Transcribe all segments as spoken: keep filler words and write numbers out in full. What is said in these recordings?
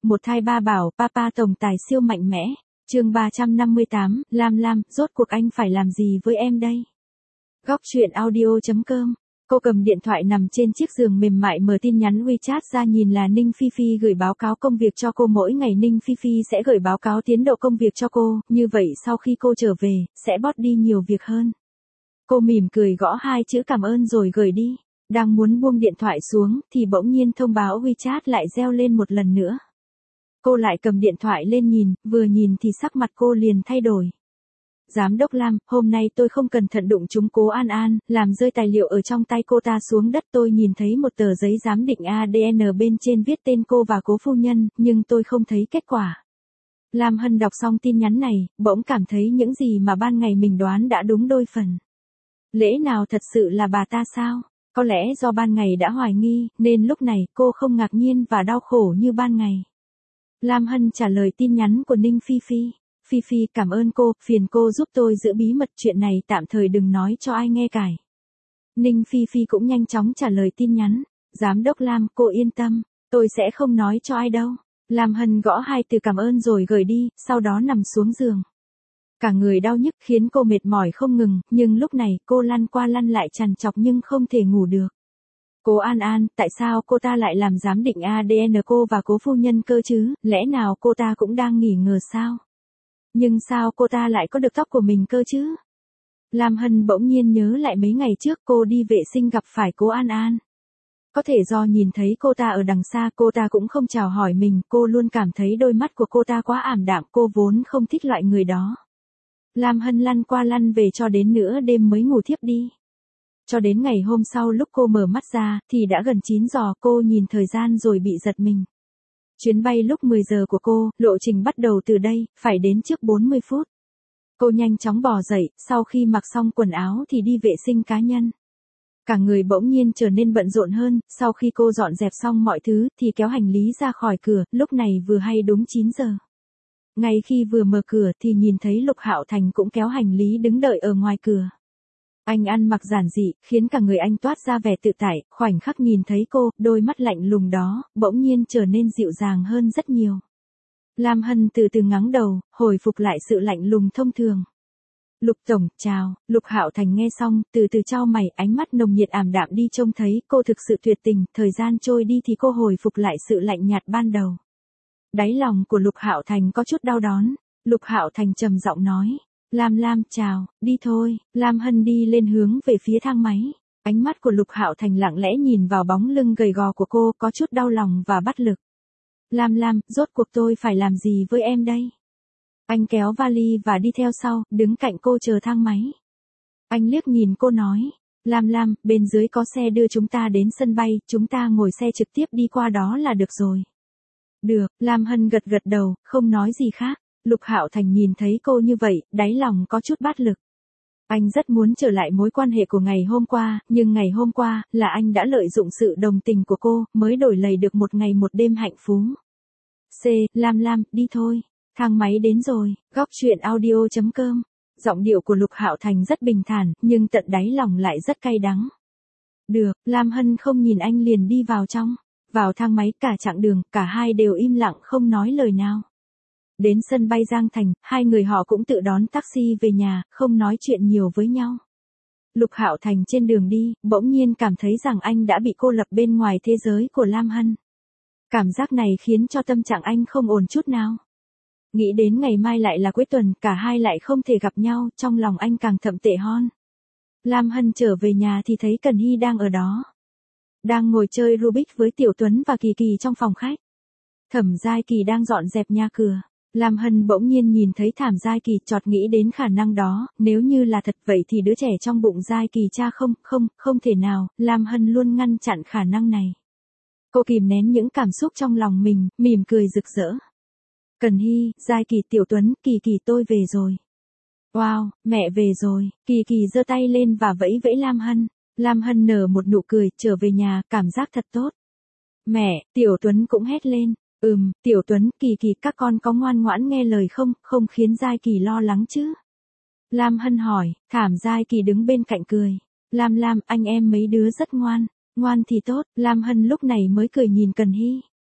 một thai ba bảo, papa tổng tài siêu mạnh mẽ. Chương ba trăm năm mươi tám, Lam Lam, rốt cuộc anh phải làm gì với em đây? Góc truyện audio chấm com. Cô cầm điện thoại nằm trên chiếc giường mềm mại mở tin nhắn WeChat ra, nhìn là Ninh Phi Phi gửi báo cáo công việc cho cô. Mỗi ngày Ninh Phi Phi sẽ gửi báo cáo tiến độ công việc cho cô, như vậy sau khi cô trở về, sẽ bớt đi nhiều việc hơn. Cô mỉm cười gõ hai chữ cảm ơn rồi gửi đi. Đang muốn buông điện thoại xuống, thì bỗng nhiên thông báo WeChat lại reo lên một lần nữa. Cô lại cầm điện thoại lên nhìn, vừa nhìn thì sắc mặt cô liền thay đổi. Giám đốc Lam, hôm nay tôi không cẩn thận đụng trúng cố An An, làm rơi tài liệu ở trong tay cô ta xuống đất. Tôi nhìn thấy một tờ giấy giám định a đê en bên trên viết tên cô và cố phu nhân, nhưng tôi không thấy kết quả. Lam Hân đọc xong tin nhắn này, bỗng cảm thấy những gì mà ban ngày mình đoán đã đúng đôi phần. Lẽ nào thật sự là bà ta sao? Có lẽ do ban ngày đã hoài nghi, nên lúc này cô không ngạc nhiên và đau khổ như ban ngày. Lam Hân trả lời tin nhắn của Ninh Phi Phi. Phi Phi, cảm ơn cô, phiền cô giúp tôi giữ bí mật chuyện này, tạm thời đừng nói cho ai nghe cải. Ninh Phi Phi cũng nhanh chóng trả lời tin nhắn. Giám đốc Lam, cô yên tâm, tôi sẽ không nói cho ai đâu. Lam Hân gõ hai từ cảm ơn rồi gửi đi, sau đó nằm xuống giường. Cả người đau nhức khiến cô mệt mỏi không ngừng, nhưng lúc này cô lăn qua lăn lại trằn trọc nhưng không thể ngủ được. Cố An An, tại sao cô ta lại làm giám định a đê en cô và cố phu nhân cơ chứ, lẽ nào cô ta cũng đang nghỉ ngơi sao? Nhưng sao cô ta lại có được tóc của mình cơ chứ? Lam Hân bỗng nhiên nhớ lại mấy ngày trước cô đi vệ sinh gặp phải cố An An. Có thể do nhìn thấy cô ta ở đằng xa, cô ta cũng không chào hỏi mình, cô luôn cảm thấy đôi mắt của cô ta quá ảm đạm, cô vốn không thích loại người đó. Lam Hân lăn qua lăn về cho đến nửa đêm mới ngủ thiếp đi. Cho đến ngày hôm sau lúc cô mở mắt ra, thì đã gần chín giờ, cô nhìn thời gian rồi bị giật mình. Chuyến bay lúc mười giờ của cô, lộ trình bắt đầu từ đây, phải đến trước bốn mươi phút. Cô nhanh chóng bò dậy, sau khi mặc xong quần áo thì đi vệ sinh cá nhân. Cả người bỗng nhiên trở nên bận rộn hơn, sau khi cô dọn dẹp xong mọi thứ, thì kéo hành lý ra khỏi cửa, lúc này vừa hay đúng chín giờ. Ngay khi vừa mở cửa thì nhìn thấy Lục Hạo Thành cũng kéo hành lý đứng đợi ở ngoài cửa. Anh ăn mặc giản dị, khiến cả người anh toát ra vẻ tự tại, khoảnh khắc nhìn thấy cô, đôi mắt lạnh lùng đó, bỗng nhiên trở nên dịu dàng hơn rất nhiều. Lam Hân từ từ ngẩng đầu, hồi phục lại sự lạnh lùng thông thường. Lục tổng, chào. Lục Hạo Thành nghe xong, từ từ chau mày, ánh mắt nồng nhiệt ảm đạm đi, trông thấy cô thực sự tuyệt tình, thời gian trôi đi thì cô hồi phục lại sự lạnh nhạt ban đầu. Đáy lòng của Lục Hạo Thành có chút đau đớn. Lục Hạo Thành trầm giọng nói. Lam Lam, chào, đi thôi. Lam Hân đi lên hướng về phía thang máy. Ánh mắt của Lục Hạo Thành lặng lẽ nhìn vào bóng lưng gầy gò của cô, có chút đau lòng và bất lực. Lam Lam, rốt cuộc tôi phải làm gì với em đây? Anh kéo vali và đi theo sau, đứng cạnh cô chờ thang máy. Anh liếc nhìn cô nói. Lam Lam, bên dưới có xe đưa chúng ta đến sân bay, chúng ta ngồi xe trực tiếp đi qua đó là được rồi. Được, Lam Hân gật gật đầu, không nói gì khác. Lục Hạo Thành nhìn thấy cô như vậy, đáy lòng có chút bất lực. Anh rất muốn trở lại mối quan hệ của ngày hôm qua, nhưng ngày hôm qua, là anh đã lợi dụng sự đồng tình của cô, mới đổi lấy được một ngày một đêm hạnh phúc. C. Lam Lam, đi thôi. Thang máy đến rồi. Góc truyện audio chấm com. Giọng điệu của Lục Hạo Thành rất bình thản, nhưng tận đáy lòng lại rất cay đắng. Được, Lam Hân không nhìn anh liền đi vào trong. Vào thang máy, cả chặng đường, cả hai đều im lặng không nói lời nào. Đến sân bay Giang Thành, hai người họ cũng tự đón taxi về nhà, không nói chuyện nhiều với nhau. Lục Hạo Thành trên đường đi, bỗng nhiên cảm thấy rằng anh đã bị cô lập bên ngoài thế giới của Lam Hân. Cảm giác này khiến cho tâm trạng anh không ổn chút nào. Nghĩ đến ngày mai lại là cuối tuần, cả hai lại không thể gặp nhau, trong lòng anh càng thậm tệ hơn. Lam Hân trở về nhà thì thấy Cần Hy đang ở đó. Đang ngồi chơi Rubik với Tiểu Tuấn và Kỳ Kỳ trong phòng khách. Thẩm Giai Kỳ đang dọn dẹp nhà cửa. Lam Hân bỗng nhiên nhìn thấy Thẩm Giai Kỳ, chợt nghĩ đến khả năng đó, nếu như là thật vậy thì đứa trẻ trong bụng Giai Kỳ cha không, không, không thể nào, Lam Hân luôn ngăn chặn khả năng này. Cô kìm nén những cảm xúc trong lòng mình, mỉm cười rực rỡ. Cần Hy, Giai Kỳ, Tiểu Tuấn, Kỳ Kỳ, tôi về rồi. Wow, mẹ về rồi. Kỳ Kỳ giơ tay lên và vẫy vẫy Lam Hân. Lam Hân nở một nụ cười, trở về nhà, cảm giác thật tốt. Mẹ, Tiểu Tuấn cũng hét lên. Ừm, Tiểu Tuấn, Kỳ Kỳ, các con có ngoan ngoãn nghe lời không, không khiến Giai Kỳ lo lắng chứ? Lam Hân hỏi. Thẩm Giai Kỳ đứng bên cạnh cười. Lam Lam, anh em mấy đứa rất ngoan. Ngoan thì tốt. Lam Hân lúc này mới cười nhìn Cần Hy.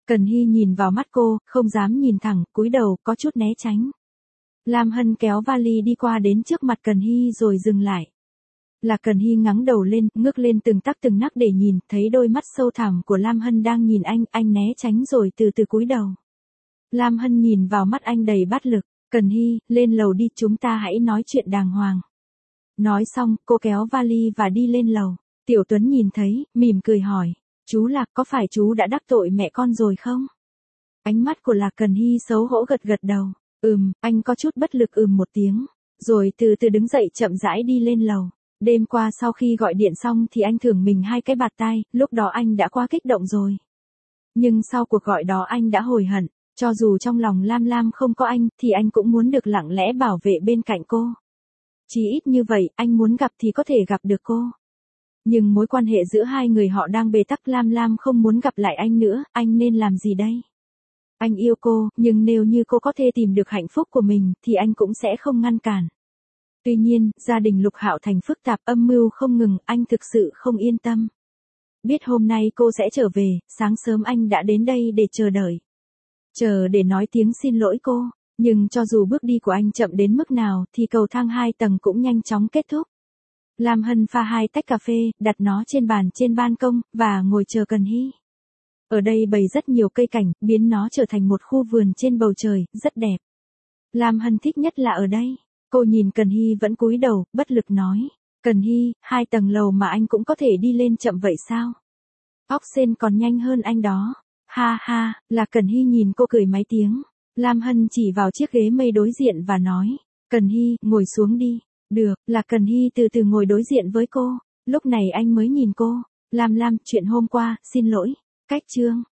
Cần Hy nhìn vào mắt cô, không dám nhìn thẳng, cúi đầu, có chút né tránh. Lam Hân kéo vali đi qua đến trước mặt Cần Hy rồi dừng lại. Là Cần Hy ngẩng đầu lên, ngước lên từng tắc từng nắc để nhìn, thấy đôi mắt sâu thẳm của Lam Hân đang nhìn anh, anh né tránh rồi từ từ cúi đầu. Lam Hân nhìn vào mắt anh đầy bát lực, Cần Hy, lên lầu đi, chúng ta hãy nói chuyện đàng hoàng. Nói xong, cô kéo vali và đi lên lầu. Tiểu Tuấn nhìn thấy, mỉm cười hỏi, chú Lạc, có phải chú đã đắc tội mẹ con rồi không? Ánh mắt của Lạc Cần Hy xấu hổ gật gật đầu, ừm, anh có chút bất lực ừm một tiếng, rồi từ từ đứng dậy chậm rãi đi lên lầu. Đêm qua sau khi gọi điện xong thì anh thưởng mình hai cái bạt tai, lúc đó anh đã quá kích động rồi. Nhưng sau cuộc gọi đó anh đã hối hận, cho dù trong lòng Lam Lam không có anh thì anh cũng muốn được lặng lẽ bảo vệ bên cạnh cô. Chỉ ít như vậy, anh muốn gặp thì có thể gặp được cô. Nhưng mối quan hệ giữa hai người họ đang bế tắc, Lam Lam không muốn gặp lại anh nữa, anh nên làm gì đây? Anh yêu cô, nhưng nếu như cô có thể tìm được hạnh phúc của mình thì anh cũng sẽ không ngăn cản. Tuy nhiên, gia đình Lục Hạo Thành phức tạp, âm mưu không ngừng, anh thực sự không yên tâm. Biết hôm nay cô sẽ trở về, sáng sớm anh đã đến đây để chờ đợi. Chờ để nói tiếng xin lỗi cô, nhưng cho dù bước đi của anh chậm đến mức nào thì cầu thang hai tầng cũng nhanh chóng kết thúc. Lam Hân pha hai tách cà phê, đặt nó trên bàn trên ban công, và ngồi chờ Cần Hy. Ở đây bày rất nhiều cây cảnh, biến nó trở thành một khu vườn trên bầu trời, rất đẹp. Lam Hân thích nhất là ở đây. Cô nhìn Cần Hy vẫn cúi đầu, bất lực nói. Cần Hy, hai tầng lầu mà anh cũng có thể đi lên chậm vậy sao? Óc sên còn nhanh hơn anh đó. Ha ha, là Cần Hy nhìn cô cười mấy tiếng. Lam Hân chỉ vào chiếc ghế mây đối diện và nói. Cần Hy, ngồi xuống đi. Được, là Cần Hy từ từ ngồi đối diện với cô. Lúc này anh mới nhìn cô. Lam Lam, chuyện hôm qua, xin lỗi. Cách chương.